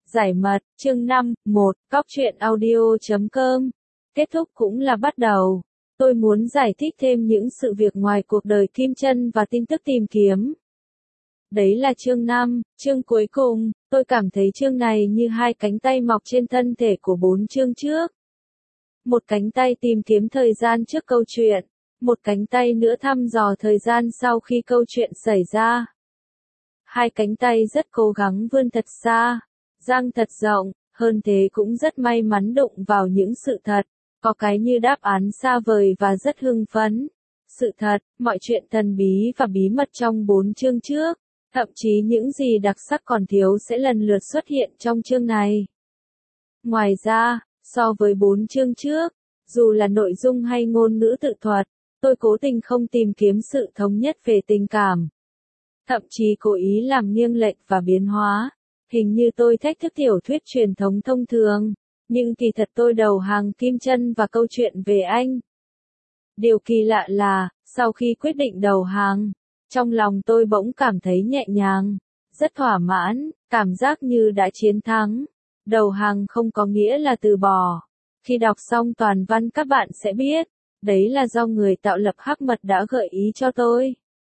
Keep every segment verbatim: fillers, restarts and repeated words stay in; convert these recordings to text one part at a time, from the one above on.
Giải mật, chương năm, một, cóc truyện audio chấm com. Kết thúc cũng là bắt đầu. Tôi muốn giải thích thêm những sự việc ngoài cuộc đời Kim Chân và tin tức tìm kiếm. Đấy là chương năm, chương cuối cùng, tôi cảm thấy chương này như hai cánh tay mọc trên thân thể của bốn chương trước. Một cánh tay tìm kiếm thời gian trước câu chuyện, một cánh tay nữa thăm dò thời gian sau khi câu chuyện xảy ra. Hai cánh tay rất cố gắng vươn thật xa, dang thật rộng, hơn thế cũng rất may mắn đụng vào những sự thật, có cái như đáp án xa vời và rất hưng phấn. Sự thật, mọi chuyện thần bí và bí mật trong bốn chương trước, thậm chí những gì đặc sắc còn thiếu sẽ lần lượt xuất hiện trong chương này. Ngoài ra, so với bốn chương trước, dù là nội dung hay ngôn ngữ tự thuật, tôi cố tình không tìm kiếm sự thống nhất về tình cảm. Thậm chí cố ý làm nghiêng lệch và biến hóa. Hình như tôi thách thức tiểu thuyết truyền thống thông thường, nhưng kỳ thật tôi đầu hàng Kim Chân và câu chuyện về anh. Điều kỳ lạ là, sau khi quyết định đầu hàng, trong lòng tôi bỗng cảm thấy nhẹ nhàng, rất thỏa mãn, cảm giác như đã chiến thắng. Đầu hàng không có nghĩa là từ bỏ. Khi đọc xong toàn văn các bạn sẽ biết, đấy là do người tạo lập Hắc Mật đã gợi ý cho tôi.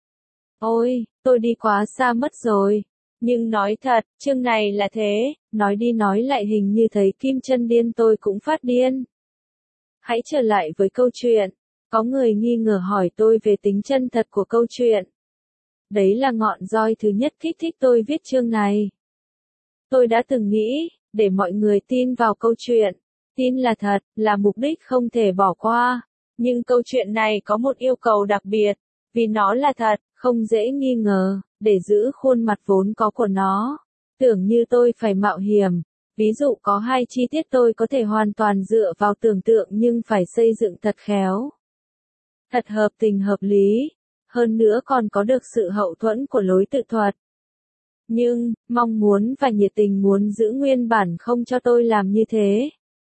Ôi, tôi đi quá xa mất rồi. Nhưng nói thật, chương này là thế, nói đi nói lại hình như thấy Kim Chân điên tôi cũng phát điên. Hãy trở lại với câu chuyện. Có người nghi ngờ hỏi tôi về tính chân thật của câu chuyện. Đấy là ngọn roi thứ nhất kích thích tôi viết chương này. Tôi đã từng nghĩ, để mọi người tin vào câu chuyện, tin là thật, là mục đích không thể bỏ qua. Nhưng câu chuyện này có một yêu cầu đặc biệt, vì nó là thật, không dễ nghi ngờ. Để giữ khuôn mặt vốn có của nó, tưởng như tôi phải mạo hiểm. Ví dụ có hai chi tiết tôi có thể hoàn toàn dựa vào tưởng tượng nhưng phải xây dựng thật khéo. Thật hợp tình hợp lý, hơn nữa còn có được sự hậu thuẫn của lối tự thuật. Nhưng, mong muốn và nhiệt tình muốn giữ nguyên bản không cho tôi làm như thế.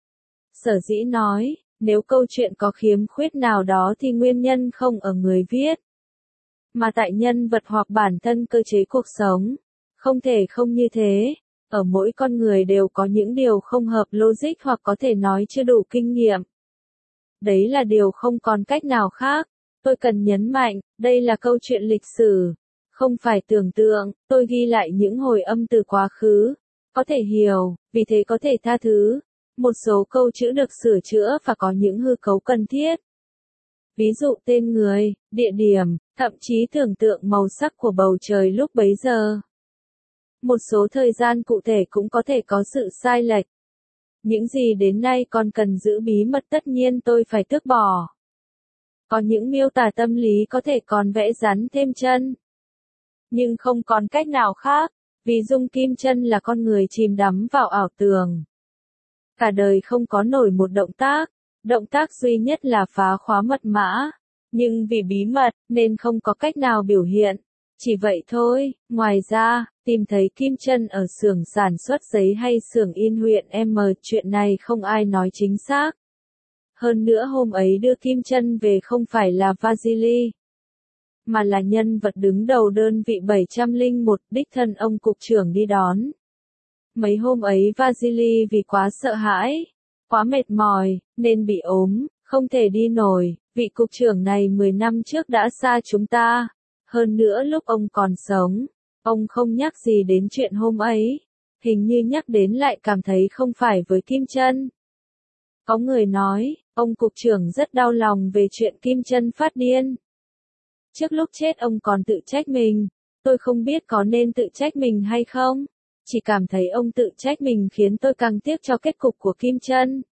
Sở dĩ nói, nếu câu chuyện có khiếm khuyết nào đó thì nguyên nhân không ở người viết, mà tại nhân vật hoặc bản thân cơ chế cuộc sống. Không thể không như thế. Ở mỗi con người đều có những điều không hợp logic hoặc có thể nói chưa đủ kinh nghiệm. Đấy là điều không còn cách nào khác. Tôi cần nhấn mạnh, đây là câu chuyện lịch sử. Không phải tưởng tượng, tôi ghi lại những hồi âm từ quá khứ. Có thể hiểu, vì thế có thể tha thứ. Một số câu chữ được sửa chữa và có những hư cấu cần thiết. Ví dụ tên người, địa điểm, thậm chí tưởng tượng màu sắc của bầu trời lúc bấy giờ. Một số thời gian cụ thể cũng có thể có sự sai lệch. Những gì đến nay còn cần giữ bí mật tất nhiên tôi phải tước bỏ. Có những miêu tả tâm lý có thể còn vẽ rắn thêm chân. Nhưng không còn cách nào khác, vì Dung Kim Chân là con người chìm đắm vào ảo tưởng. Cả đời không có nổi một động tác. Động tác duy nhất là phá khóa mật mã, nhưng vì bí mật nên không có cách nào biểu hiện. Chỉ vậy thôi. Ngoài ra, tìm thấy Kim Chân ở xưởng sản xuất giấy hay xưởng in huyện M, chuyện này không ai nói chính xác. Hơn nữa hôm ấy đưa Kim Chân về không phải là Vasily, mà là nhân vật đứng đầu đơn vị bảy trăm lẻ một, đích thân ông cục trưởng đi đón. Mấy hôm ấy Vasily vì quá sợ hãi, quá mệt mỏi, nên bị ốm, không thể đi nổi. Vị cục trưởng này mười năm trước đã xa chúng ta. Hơn nữa lúc ông còn sống, ông không nhắc gì đến chuyện hôm ấy. Hình như nhắc đến lại cảm thấy không phải với Kim Chân. Có người nói, ông cục trưởng rất đau lòng về chuyện Kim Chân phát điên. Trước lúc chết ông còn tự trách mình. Tôi không biết có nên tự trách mình hay không. Chỉ cảm thấy ông tự trách mình khiến tôi càng tiếc cho kết cục của Kim Chân.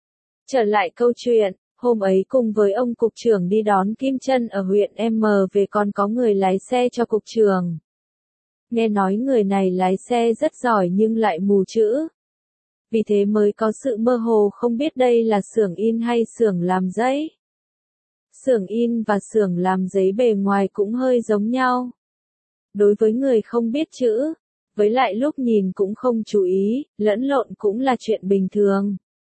Trở lại câu chuyện, hôm ấy cùng với ông cục trưởng đi đón Kim Chân ở huyện M về còn có người lái xe cho cục trưởng. Nghe nói người này lái xe rất giỏi nhưng lại mù chữ. Vì thế mới có sự mơ hồ không biết đây là xưởng in hay xưởng làm giấy. Xưởng in và xưởng làm giấy bề ngoài cũng hơi giống nhau. Đối với người không biết chữ, với lại lúc nhìn cũng không chú ý, lẫn lộn cũng là chuyện bình thường.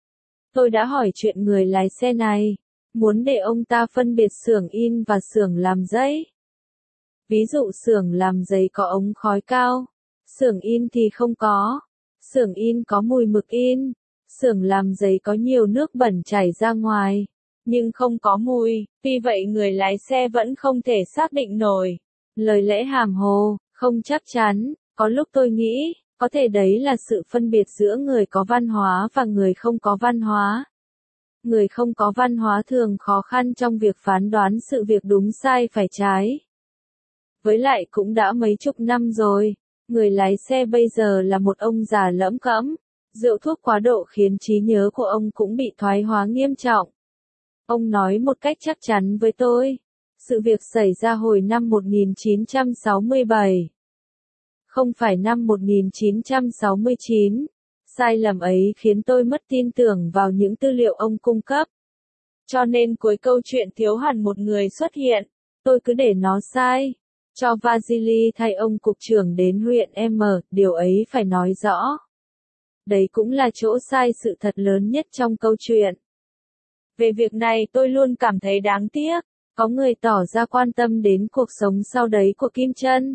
Tôi đã hỏi chuyện người lái xe này, muốn để ông ta phân biệt xưởng in và xưởng làm giấy. Ví dụ xưởng làm giấy có ống khói cao, xưởng in thì không có. Xưởng in có mùi mực in. Xưởng làm giấy có nhiều nước bẩn chảy ra ngoài. Nhưng không có mùi, tuy vậy người lái xe vẫn không thể xác định nổi. Lời lẽ hàm hồ, không chắc chắn, có lúc tôi nghĩ, có thể đấy là sự phân biệt giữa người có văn hóa và người không có văn hóa. Người không có văn hóa thường khó khăn trong việc phán đoán sự việc đúng sai phải trái. Với lại cũng đã mấy chục năm rồi, người lái xe bây giờ là một ông già lẫm cẫm, rượu thuốc quá độ khiến trí nhớ của ông cũng bị thoái hóa nghiêm trọng. Ông nói một cách chắc chắn với tôi, sự việc xảy ra hồi năm một nghìn chín trăm sáu mươi bảy. Không phải năm một nghìn chín trăm sáu mươi chín, sai lầm ấy khiến tôi mất tin tưởng vào những tư liệu ông cung cấp. Cho nên cuối câu chuyện thiếu hẳn một người xuất hiện, tôi cứ để nó sai. Cho Vasily thay ông cục trưởng đến huyện M, điều ấy phải nói rõ. Đấy cũng là chỗ sai sự thật lớn nhất trong câu chuyện. Về việc này tôi luôn cảm thấy đáng tiếc, có người tỏ ra quan tâm đến cuộc sống sau đấy của Kim Trân.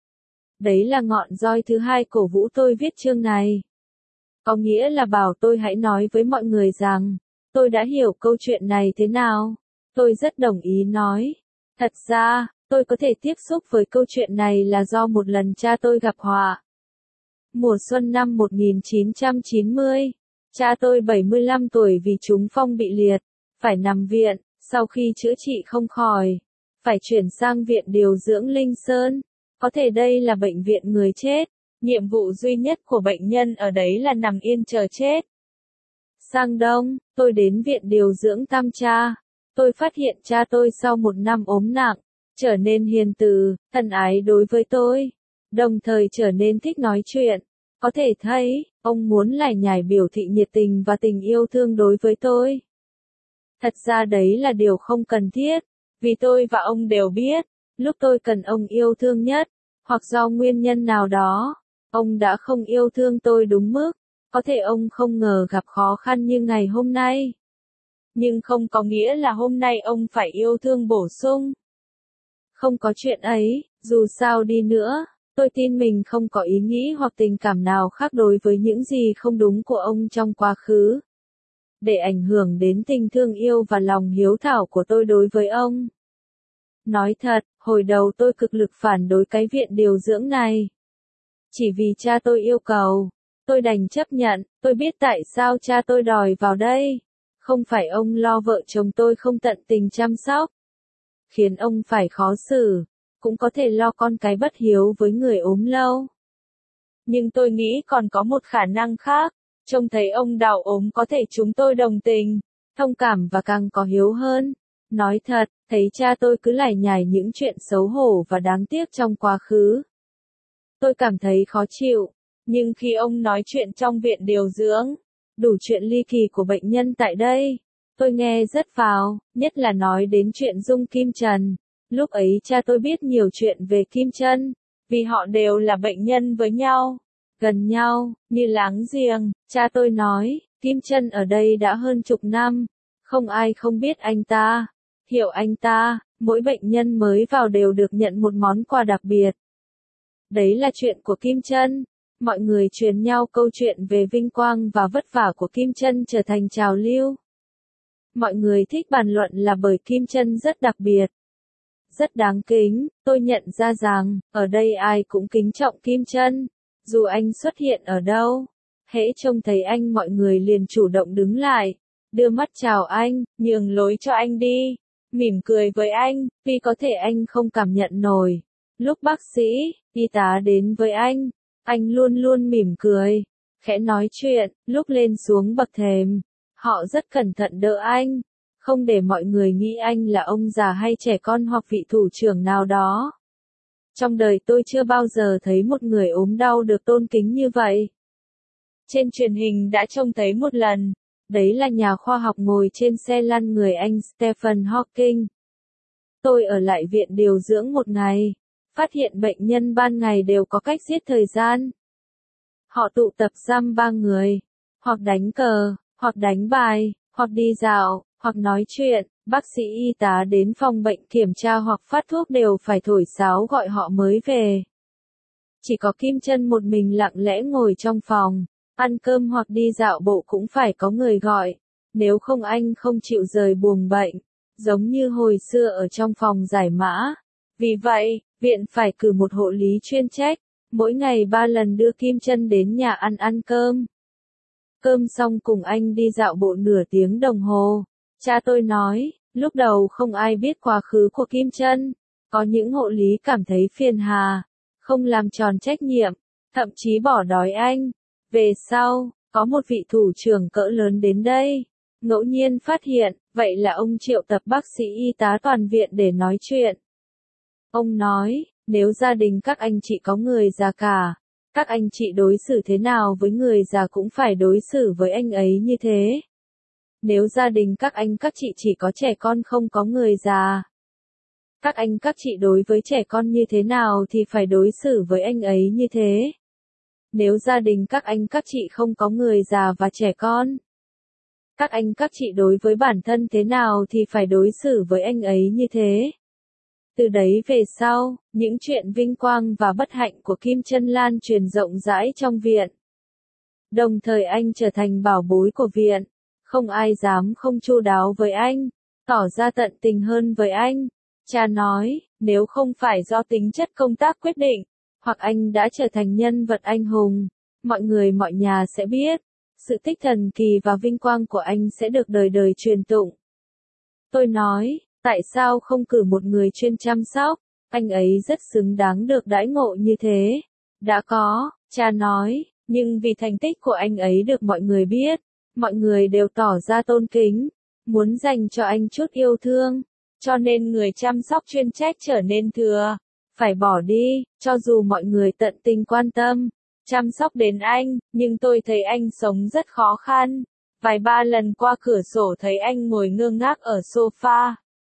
Đấy là ngọn roi thứ hai cổ vũ tôi viết chương này. Có nghĩa là bảo tôi hãy nói với mọi người rằng, tôi đã hiểu câu chuyện này thế nào. Tôi rất đồng ý nói. Thật ra, tôi có thể tiếp xúc với câu chuyện này là do một lần cha tôi gặp họa. Mùa xuân năm một nghìn chín trăm chín mươi, cha tôi bảy mươi lăm tuổi vì trúng phong bị liệt, phải nằm viện, sau khi chữa trị không khỏi, phải chuyển sang viện điều dưỡng Linh Sơn. Có thể đây là bệnh viện người chết, nhiệm vụ duy nhất của bệnh nhân ở đấy là nằm yên chờ chết. Sang đông, tôi đến viện điều dưỡng Tam Cha. Tôi phát hiện cha tôi sau một năm ốm nặng, trở nên hiền từ, thân ái đối với tôi, đồng thời trở nên thích nói chuyện. Có thể thấy, ông muốn lải nhải biểu thị nhiệt tình và tình yêu thương đối với tôi. Thật ra đấy là điều không cần thiết, vì tôi và ông đều biết, lúc tôi cần ông yêu thương nhất, hoặc do nguyên nhân nào đó, ông đã không yêu thương tôi đúng mức. Có thể ông không ngờ gặp khó khăn như ngày hôm nay. Nhưng không có nghĩa là hôm nay ông phải yêu thương bổ sung. Không có chuyện ấy, dù sao đi nữa, tôi tin mình không có ý nghĩ hoặc tình cảm nào khác đối với những gì không đúng của ông trong quá khứ, để ảnh hưởng đến tình thương yêu và lòng hiếu thảo của tôi đối với ông. Nói thật, hồi đầu tôi cực lực phản đối cái viện điều dưỡng này. Chỉ vì cha tôi yêu cầu, tôi đành chấp nhận. Tôi biết tại sao cha tôi đòi vào đây. Không phải ông lo vợ chồng tôi không tận tình chăm sóc, khiến ông phải khó xử, cũng có thể lo con cái bất hiếu với người ốm lâu. Nhưng tôi nghĩ còn có một khả năng khác, trông thấy ông đau ốm có thể chúng tôi đồng tình, thông cảm và càng có hiếu hơn. Nói thật, thấy cha tôi cứ lải nhải những chuyện xấu hổ và đáng tiếc trong quá khứ, tôi cảm thấy khó chịu. Nhưng khi ông nói chuyện trong viện điều dưỡng, đủ chuyện ly kỳ của bệnh nhân tại đây, tôi nghe rất vào, nhất là nói đến chuyện Dung Kim Trần. Lúc ấy cha tôi biết nhiều chuyện về Kim Trân, vì họ đều là bệnh nhân với nhau, gần nhau, như láng giềng. Cha tôi nói, Kim Trân ở đây đã hơn chục năm, không ai không biết anh ta, hiểu anh ta, mỗi bệnh nhân mới vào đều được nhận một món quà đặc biệt. Đấy là chuyện của Kim Trân. Mọi người truyền nhau câu chuyện về vinh quang và vất vả của Kim Trân trở thành trào lưu. Mọi người thích bàn luận là bởi Kim Trân rất đặc biệt, rất đáng kính. Tôi nhận ra rằng, ở đây ai cũng kính trọng Kim Trân, dù anh xuất hiện ở đâu. Hễ trông thấy anh mọi người liền chủ động đứng lại, đưa mắt chào anh, nhường lối cho anh đi, mỉm cười với anh, vì có thể anh không cảm nhận nổi. Lúc bác sĩ, y tá đến với anh, anh luôn luôn mỉm cười, khẽ nói chuyện. Lúc lên xuống bậc thềm, họ rất cẩn thận đỡ anh, không để mọi người nghĩ anh là ông già hay trẻ con hoặc vị thủ trưởng nào đó. Trong đời tôi chưa bao giờ thấy một người ốm đau được tôn kính như vậy. Trên truyền hình đã trông thấy một lần, đấy là nhà khoa học ngồi trên xe lăn người Anh Stephen Hawking. Tôi ở lại viện điều dưỡng một ngày, phát hiện bệnh nhân ban ngày đều có cách giết thời gian. Họ tụ tập dăm ba người, hoặc đánh cờ, hoặc đánh bài, hoặc đi dạo, hoặc nói chuyện. Bác sĩ y tá đến phòng bệnh kiểm tra hoặc phát thuốc đều phải thổi sáo gọi họ mới về. Chỉ có Kim Trân một mình lặng lẽ ngồi trong phòng, Ăn cơm hoặc đi dạo bộ cũng phải có người gọi, nếu không anh không chịu rời buồng bệnh, giống như hồi xưa ở trong phòng giải mã. Vì vậy, viện phải cử một hộ lý chuyên trách, mỗi ngày ba lần đưa Kim Chân đến nhà ăn ăn cơm. Cơm xong cùng anh đi dạo bộ nửa tiếng đồng hồ. Cha tôi nói, lúc đầu không ai biết quá khứ của Kim Chân, có những hộ lý cảm thấy phiền hà, không làm tròn trách nhiệm, thậm chí bỏ đói anh. Về sau, có một vị thủ trưởng cỡ lớn đến đây, ngẫu nhiên phát hiện, vậy là ông triệu tập bác sĩ y tá toàn viện để nói chuyện. Ông nói, nếu gia đình các anh chị có người già cả, các anh chị đối xử thế nào với người già cũng phải đối xử với anh ấy như thế. Nếu gia đình các anh các chị chỉ có trẻ con không có người già, các anh các chị đối với trẻ con như thế nào thì phải đối xử với anh ấy như thế. Nếu gia đình các anh các chị không có người già và trẻ con, các anh các chị đối với bản thân thế nào thì phải đối xử với anh ấy như thế. Từ đấy về sau, những chuyện vinh quang và bất hạnh của Kim Chân lan truyền rộng rãi trong viện. Đồng thời anh trở thành bảo bối của viện, không ai dám không chu đáo với anh, tỏ ra tận tình hơn với anh. Cha nói, nếu không phải do tính chất công tác quyết định, hoặc anh đã trở thành nhân vật anh hùng, mọi người mọi nhà sẽ biết, sự tích thần kỳ và vinh quang của anh sẽ được đời đời truyền tụng. Tôi nói, tại sao không cử một người chuyên chăm sóc, anh ấy rất xứng đáng được đãi ngộ như thế. Đã có, cha nói, nhưng vì thành tích của anh ấy được mọi người biết, mọi người đều tỏ ra tôn kính, muốn dành cho anh chút yêu thương, cho nên người chăm sóc chuyên trách trở nên thừa, phải bỏ đi, cho dù mọi người tận tình quan tâm, chăm sóc đến anh, nhưng tôi thấy anh sống rất khó khăn. Vài ba lần qua cửa sổ thấy anh ngồi ngơ ngác ở sofa.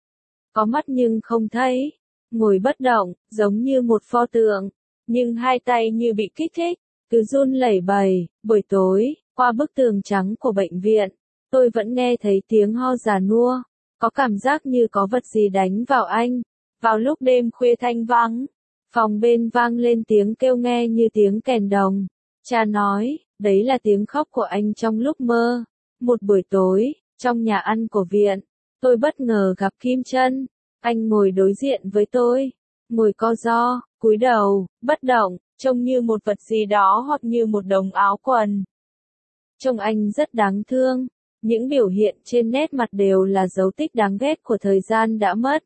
Có mắt nhưng không thấy, ngồi bất động, giống như một pho tượng, nhưng hai tay như bị kích thích, cứ run lẩy bẩy. Buổi tối, qua bức tường trắng của bệnh viện, tôi vẫn nghe thấy tiếng ho già nua, có cảm giác như có vật gì đánh vào anh. Vào lúc đêm khuya thanh vắng, phòng bên vang lên tiếng kêu nghe như tiếng kèn đồng. Cha nói, đấy là tiếng khóc của anh trong lúc mơ. Một buổi tối, trong nhà ăn của viện, tôi bất ngờ gặp Kim Chân. Anh ngồi đối diện với tôi, ngồi co ro, cúi đầu, bất động, trông như một vật gì đó hoặc như một đống áo quần. Trông anh rất đáng thương, những biểu hiện trên nét mặt đều là dấu tích đáng ghét của thời gian đã mất.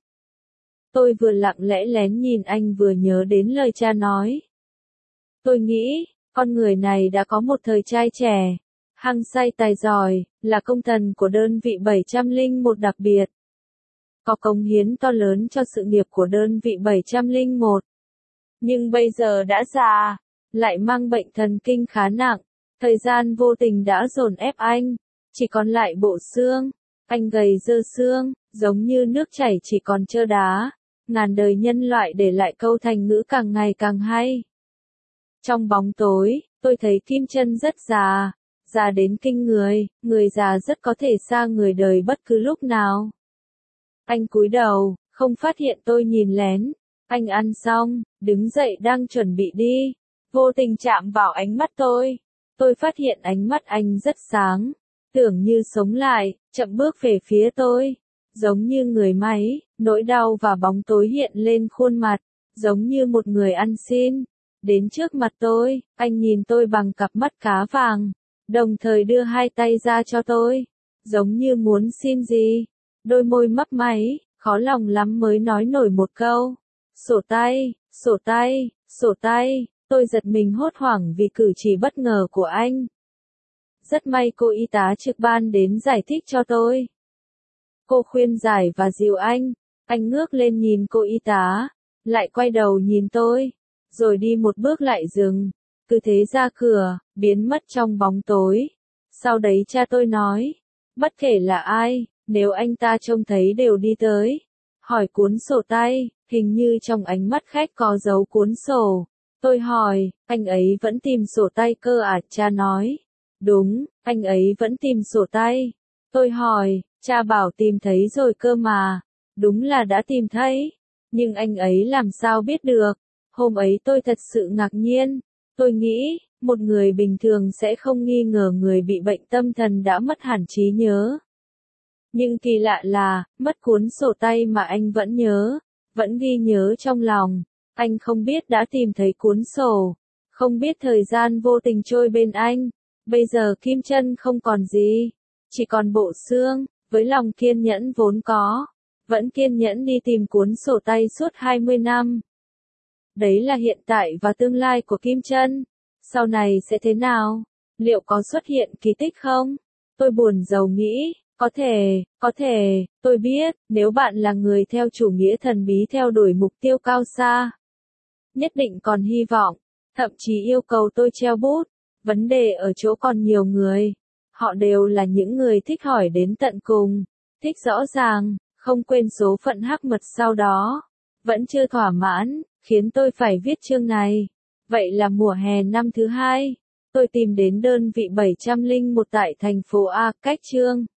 Tôi vừa lặng lẽ lén nhìn anh vừa nhớ đến lời cha nói. Tôi nghĩ, con người này đã có một thời trai trẻ, hăng say tài giỏi, là công thần của đơn vị bảy trăm lẻ một đặc biệt. Có cống hiến to lớn cho sự nghiệp của đơn vị bảy trăm lẻ một. Nhưng bây giờ đã già, lại mang bệnh thần kinh khá nặng, thời gian vô tình đã dồn ép anh, chỉ còn lại bộ xương, anh gầy dơ xương, giống như nước chảy chỉ còn trơ đá, ngàn đời nhân loại để lại câu thành ngữ càng ngày càng hay. Trong bóng tối, tôi thấy Kim Chân rất già, già đến kinh người, người già rất có thể xa người đời bất cứ lúc nào. Anh cúi đầu, không phát hiện tôi nhìn lén. Anh ăn xong, đứng dậy đang chuẩn bị đi, vô tình chạm vào ánh mắt tôi. Tôi phát hiện ánh mắt anh rất sáng, tưởng như sống lại, chậm bước về phía tôi. Giống như người máy, nỗi đau và bóng tối hiện lên khuôn mặt, giống như một người ăn xin. Đến trước mặt tôi, anh nhìn tôi bằng cặp mắt cá vàng, đồng thời đưa hai tay ra cho tôi, giống như muốn xin gì. Đôi môi mấp máy, khó lòng lắm mới nói nổi một câu. Sổ tay, sổ tay, sổ tay. Tôi giật mình hốt hoảng vì cử chỉ bất ngờ của anh. Rất may cô y tá trực ban đến giải thích cho tôi. Cô khuyên giải và dìu anh. Anh ngước lên nhìn cô y tá, lại quay đầu nhìn tôi, rồi đi một bước lại dừng, cứ thế ra cửa, biến mất trong bóng tối. Sau đấy cha tôi nói, bất kể là ai, nếu anh ta trông thấy đều đi tới, hỏi cuốn sổ tay, hình như trong ánh mắt khách có dấu cuốn sổ. Tôi hỏi, anh ấy vẫn tìm sổ tay cơ à? Cha nói, đúng, anh ấy vẫn tìm sổ tay. Tôi hỏi, cha bảo tìm thấy rồi cơ mà. Đúng là đã tìm thấy, nhưng anh ấy làm sao biết được? Hôm ấy tôi thật sự ngạc nhiên, Tôi nghĩ, một người bình thường sẽ không nghi ngờ người bị bệnh tâm thần đã mất hẳn trí nhớ. Nhưng kỳ lạ là, mất cuốn sổ tay mà anh vẫn nhớ, vẫn ghi nhớ trong lòng. Anh không biết đã tìm thấy cuốn sổ, không biết thời gian vô tình trôi bên anh. Bây giờ Kim Chân không còn gì, chỉ còn bộ xương, với lòng kiên nhẫn vốn có, vẫn kiên nhẫn đi tìm cuốn sổ tay suốt hai mươi năm. Đấy là hiện tại và tương lai của Kim Chân. Sau này sẽ thế nào? Liệu có xuất hiện kỳ tích không? Tôi buồn rầu nghĩ, có thể, có thể, tôi biết, nếu bạn là người theo chủ nghĩa thần bí theo đuổi mục tiêu cao xa, nhất định còn hy vọng, thậm chí yêu cầu tôi treo bút. Vấn đề ở chỗ còn nhiều người. Họ đều là những người thích hỏi đến tận cùng, thích rõ ràng, không quên số phận hắc mật sau đó. Vẫn chưa thỏa mãn, khiến tôi phải viết chương này. Vậy là mùa hè năm thứ hai, tôi tìm đến đơn vị bảy trăm lẻ một tại thành phố A, cách chương